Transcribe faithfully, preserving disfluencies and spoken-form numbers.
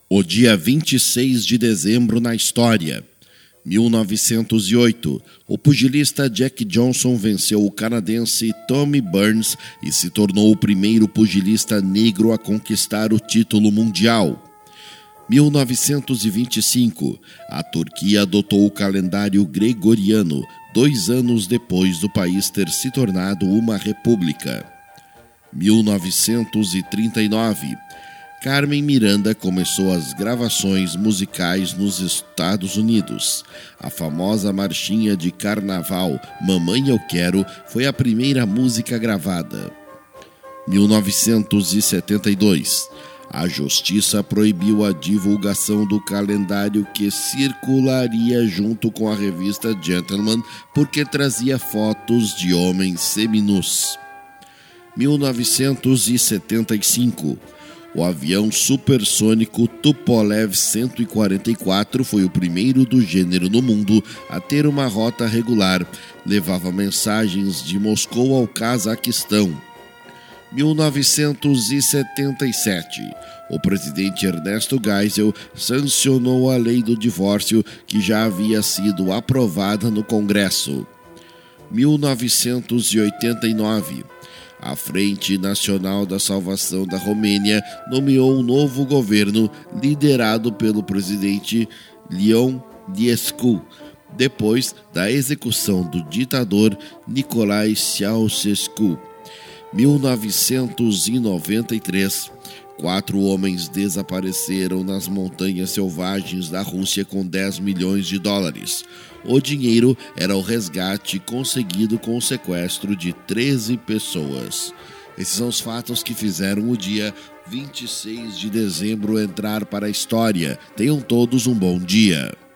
O dia vinte e seis de dezembro na história. mil novecentos e oito, o pugilista Jack Johnson venceu o canadense Tommy Burns e se tornou o primeiro pugilista negro a conquistar o título mundial. mil novecentos e vinte e cinco, a Turquia adotou o calendário gregoriano, dois anos depois do país ter se tornado uma república. mil novecentos e trinta e nove, Carmen Miranda começou as gravações musicais nos Estados Unidos. A famosa marchinha de carnaval Mamãe Eu Quero foi a primeira música gravada. mil novecentos e setenta e dois, a Justiça proibiu a divulgação do calendário que circularia junto com a revista Gentleman porque trazia fotos de homens seminus. mil novecentos e setenta e cinco, o avião supersônico Tupolev cento e quarenta e quatro foi o primeiro do gênero no mundo a ter uma rota regular. Levava mensagens de Moscou ao Cazaquistão. mil novecentos e setenta e sete, o presidente Ernesto Geisel sancionou a lei do divórcio que já havia sido aprovada no Congresso. mil novecentos e oitenta e nove, a Frente Nacional da Salvação da Romênia nomeou um novo governo liderado pelo presidente Ion Diescu, depois da execução do ditador Nicolae Ceausescu. mil novecentos e noventa e três, quatro homens desapareceram nas montanhas selvagens da Rússia com dez milhões de dólares. O dinheiro era o resgate conseguido com o sequestro de treze pessoas. Esses são os fatos que fizeram o dia vinte e seis de dezembro entrar para a história. Tenham todos um bom dia.